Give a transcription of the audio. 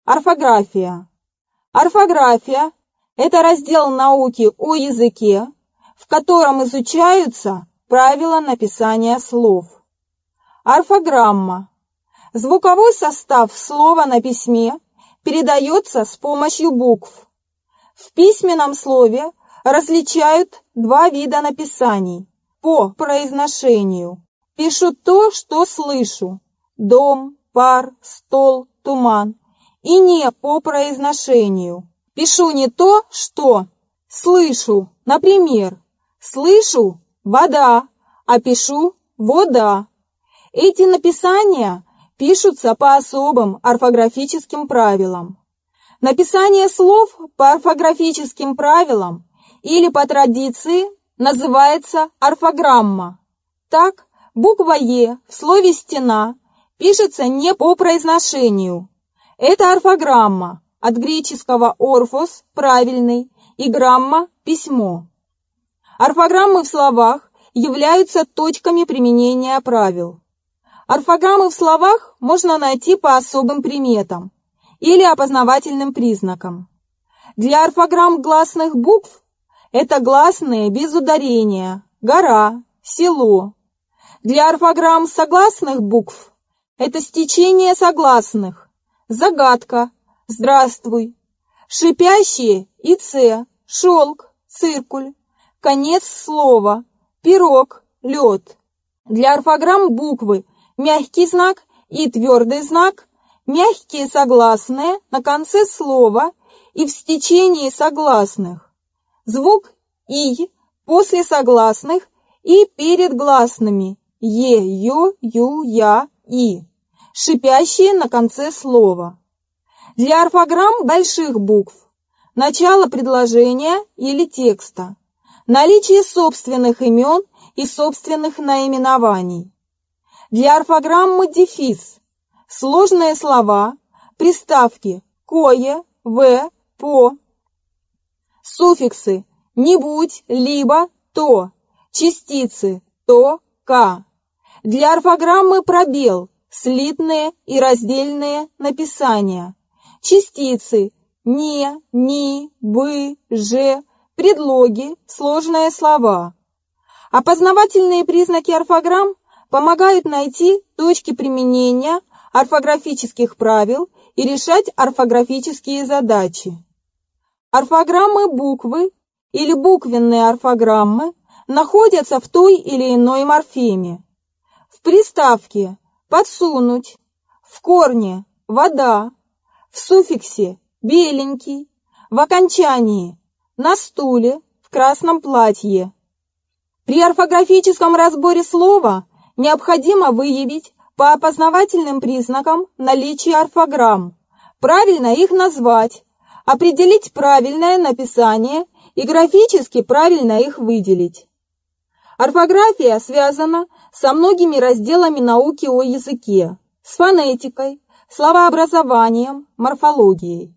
Орфография. Орфография – это раздел науки о языке, в котором изучаются правила написания слов. Орфограмма. Звуковой состав слова на письме передается с помощью букв. В письменном слове различают два вида написаний по произношению. Пишу то, что слышу – дом, пар, стол, туман. И не по произношению. Пишу не то, что слышу, например, слышу вода, а пишу вода. Эти написания пишутся по особым орфографическим правилам. Написание слов по орфографическим правилам или по традиции называется орфограмма. Так, буква «Е» в слове «стена» пишется не по произношению. Это орфограмма, от греческого «орфос» – правильный, и грамма – письмо. Орфограммы в словах являются точками применения правил. Орфограммы в словах можно найти по особым приметам или опознавательным признакам. Для орфограмм гласных букв это гласные без ударения, гора, село. Для орфограмм согласных букв это стечение согласных. Загадка, здравствуй, шипящие и ц, шелк, циркуль, конец слова, пирог, лед. Для орфограмм буквы мягкий знак и твердый знак, мягкие согласные на конце слова и в стечении согласных. Звук «и» после согласных и перед гласными «е», «ё», «ю», «я», «и». Шипящие на конце слова. Для орфограмм больших букв начало предложения или текста, наличие собственных имен и собственных наименований. Для орфограммы дефис сложные слова, приставки «кое», «в», «по», суффиксы «не будь», «либо», «то», частицы «то», «ка». Для орфограммы пробел слитные и раздельные написания, частицы «не», «ни», «бы», «же», предлоги, сложные слова. Опознавательные признаки орфограмм помогают найти точки применения орфографических правил и решать орфографические задачи. Орфограммы буквы или буквенные орфограммы находятся в той или иной морфеме. В приставке «подсунуть», в корне «вода», в суффиксе «беленький», в окончании «на стуле», в красном платье. При орфографическом разборе слова необходимо выявить по опознавательным признакам наличие орфограмм, правильно их назвать, определить правильное написание и графически правильно их выделить. Орфография связана со многими разделами науки о языке, с фонетикой, словообразованием, морфологией.